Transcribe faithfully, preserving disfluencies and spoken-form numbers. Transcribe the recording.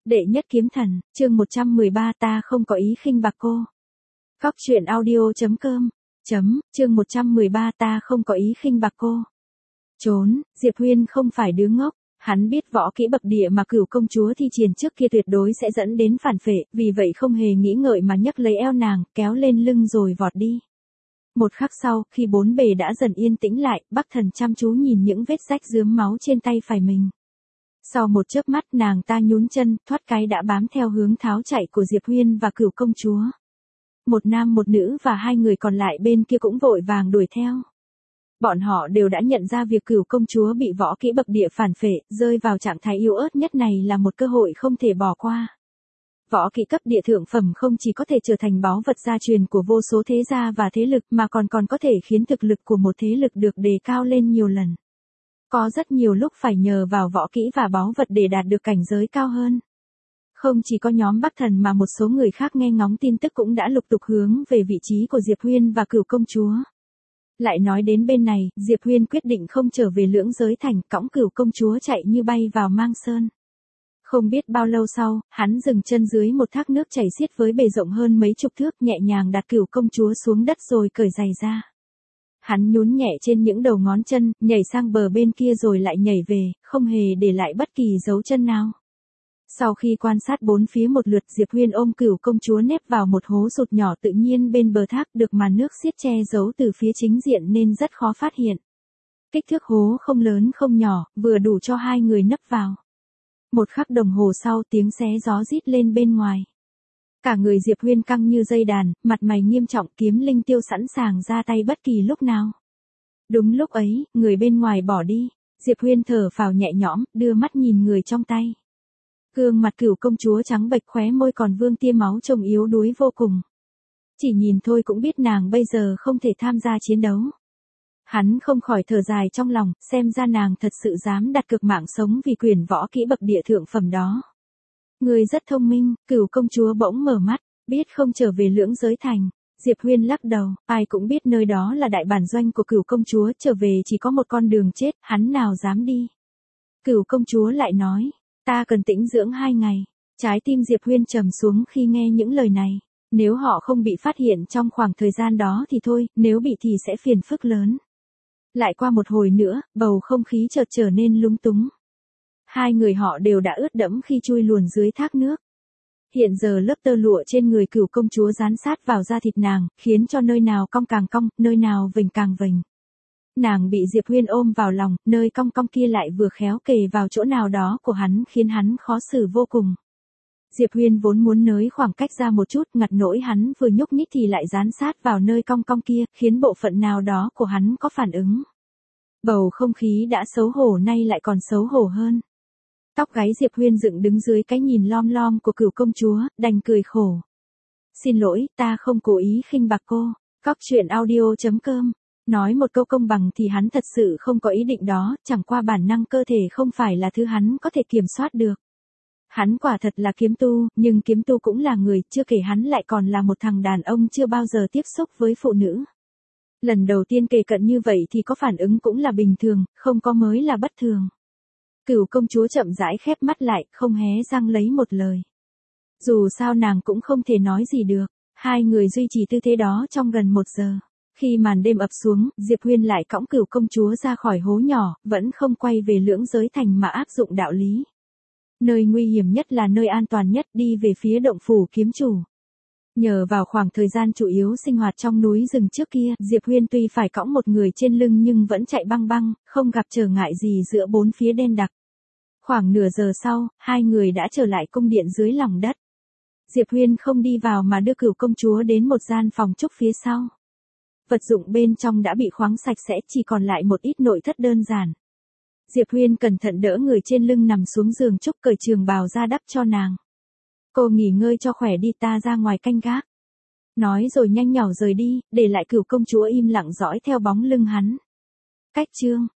Đệ nhất kiếm thần, chương một trăm mười ba ta không có ý khinh bạc cô. Góc truyện audio.com, chấm, chương một trăm mười ba ta không có ý khinh bạc cô. Trốn, Diệp Huyên không phải đứa ngốc, hắn biết võ kỹ bậc địa mà Cửu công chúa thi triển trước kia tuyệt đối sẽ dẫn đến phản phệ, vì vậy không hề nghĩ ngợi mà nhấc lấy eo nàng, kéo lên lưng rồi vọt đi. Một khắc sau, khi bốn bề đã dần yên tĩnh lại, Bắc Thần chăm chú nhìn những vết rách rướm máu trên tay phải mình. Sau một chớp mắt nàng ta nhún chân, thoát cái đã bám theo hướng tháo chạy của Diệp Huyên và Cửu công chúa. Một nam một nữ và hai người còn lại bên kia cũng vội vàng đuổi theo. Bọn họ đều đã nhận ra việc Cửu công chúa bị võ kỹ bậc địa phản phệ, rơi vào trạng thái yếu ớt nhất này là một cơ hội không thể bỏ qua. Võ kỹ cấp địa thượng phẩm không chỉ có thể trở thành báu vật gia truyền của vô số thế gia và thế lực mà còn còn có thể khiến thực lực của một thế lực được đề cao lên nhiều lần. Có rất nhiều lúc phải nhờ vào võ kỹ và báu vật để đạt được cảnh giới cao hơn. Không chỉ có nhóm Bắc Thần mà một số người khác nghe ngóng tin tức cũng đã lục tục hướng về vị trí của Diệp Huyên và Cửu công chúa. Lại nói đến bên này, Diệp Huyên quyết định không trở về Lưỡng Giới Thành, cõng Cửu công chúa chạy như bay vào Mang Sơn. Không biết bao lâu sau, hắn dừng chân dưới một thác nước chảy xiết với bề rộng hơn mấy chục thước, nhẹ nhàng đặt Cửu công chúa xuống đất rồi cởi giày ra. Hắn nhún nhẹ trên những đầu ngón chân, nhảy sang bờ bên kia rồi lại nhảy về, không hề để lại bất kỳ dấu chân nào. Sau khi quan sát bốn phía một lượt, Diệp Huyên ôm Cửu công chúa nép vào một hố sụt nhỏ tự nhiên bên bờ thác, được màn nước xiết che giấu từ phía chính diện nên rất khó phát hiện. Kích thước hố không lớn không nhỏ, vừa đủ cho hai người nấp vào. Một khắc đồng hồ sau, tiếng xé gió rít lên bên ngoài. Cả người Diệp Huyên căng như dây đàn, mặt mày nghiêm trọng, kiếm linh tiêu sẵn sàng ra tay bất kỳ lúc nào. Đúng lúc ấy, người bên ngoài bỏ đi, Diệp Huyên thở phào nhẹ nhõm, đưa mắt nhìn người trong tay. Gương mặt Cửu công chúa trắng bệch, khóe môi còn vương tia máu trông yếu đuối vô cùng. Chỉ nhìn thôi cũng biết nàng bây giờ không thể tham gia chiến đấu. Hắn không khỏi thở dài trong lòng, xem ra nàng thật sự dám đặt cược mạng sống vì quyền võ kỹ bậc địa thượng phẩm đó. Người rất thông minh, Cửu công chúa bỗng mở mắt, biết không trở về Lưỡng Giới Thành. Diệp Huyên lắc đầu, ai cũng biết nơi đó là đại bản doanh của Cửu công chúa, trở về chỉ có một con đường chết, hắn nào dám đi. Cửu công chúa lại nói, ta cần tĩnh dưỡng hai ngày. Trái tim Diệp Huyên trầm xuống khi nghe những lời này. Nếu họ không bị phát hiện trong khoảng thời gian đó thì thôi, nếu bị thì sẽ phiền phức lớn. Lại qua một hồi nữa, bầu không khí chợt trở nên lúng túng. Hai người họ đều đã ướt đẫm khi chui luồn dưới thác nước. Hiện giờ lớp tơ lụa trên người Cửu công chúa dán sát vào da thịt nàng, khiến cho nơi nào cong càng cong, nơi nào vểnh càng vểnh. Nàng bị Diệp Huyên ôm vào lòng, nơi cong cong kia lại vừa khéo kề vào chỗ nào đó của hắn, khiến hắn khó xử vô cùng. Diệp Huyên vốn muốn nới khoảng cách ra một chút, ngặt nỗi hắn vừa nhúc nhích thì lại dán sát vào nơi cong cong kia, khiến bộ phận nào đó của hắn có phản ứng. Bầu không khí đã xấu hổ nay lại còn xấu hổ hơn. Tóc gáy Diệp Huyên dựng đứng dưới cái nhìn lom lom của Cửu công chúa, đành cười khổ. Xin lỗi, ta không cố ý khinh bạc cô. Góc truyện audio.com. Nói một câu công bằng thì hắn thật sự không có ý định đó, chẳng qua bản năng cơ thể không phải là thứ hắn có thể kiểm soát được. Hắn quả thật là kiếm tu, nhưng kiếm tu cũng là người, chưa kể hắn lại còn là một thằng đàn ông chưa bao giờ tiếp xúc với phụ nữ. Lần đầu tiên kề cận như vậy thì có phản ứng cũng là bình thường, không có mới là bất thường. Cửu công chúa chậm rãi khép mắt lại, không hé răng lấy một lời. Dù sao nàng cũng không thể nói gì được, hai người duy trì tư thế đó trong gần một giờ. Khi màn đêm ập xuống, Diệp Huyên lại cõng Cửu công chúa ra khỏi hố nhỏ, vẫn không quay về Lưỡng Giới Thành mà áp dụng đạo lý. Nơi nguy hiểm nhất là nơi an toàn nhất, đi về phía động phủ kiếm chủ. Nhờ vào khoảng thời gian chủ yếu sinh hoạt trong núi rừng trước kia, Diệp Huyên tuy phải cõng một người trên lưng nhưng vẫn chạy băng băng, không gặp trở ngại gì giữa bốn phía đen đặc. Khoảng nửa giờ sau, hai người đã trở lại cung điện dưới lòng đất. Diệp Huyên không đi vào mà đưa Cửu công chúa đến một gian phòng trúc phía sau. Vật dụng bên trong đã bị khoáng sạch sẽ, chỉ còn lại một ít nội thất đơn giản. Diệp Huyên cẩn thận đỡ người trên lưng nằm xuống giường trúc, cởi trường bào ra đắp cho nàng. Cô nghỉ ngơi cho khỏe đi, ta ra ngoài canh gác. Nói rồi nhanh nhỏ rời đi, để lại Cửu công chúa im lặng dõi theo bóng lưng hắn. Cách chương